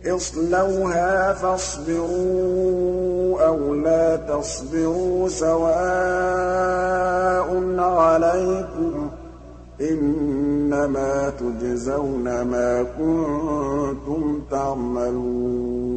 اصْلَوْهَا فَاصْبِرُوا أَوْ لَا تَصْبِرُوا سَوَاءٌ عَلَيْكُمْ ۖ إِنَّمَا تُجْزَوْنَ مَا كُنتُمْ تَعْمَلُونَ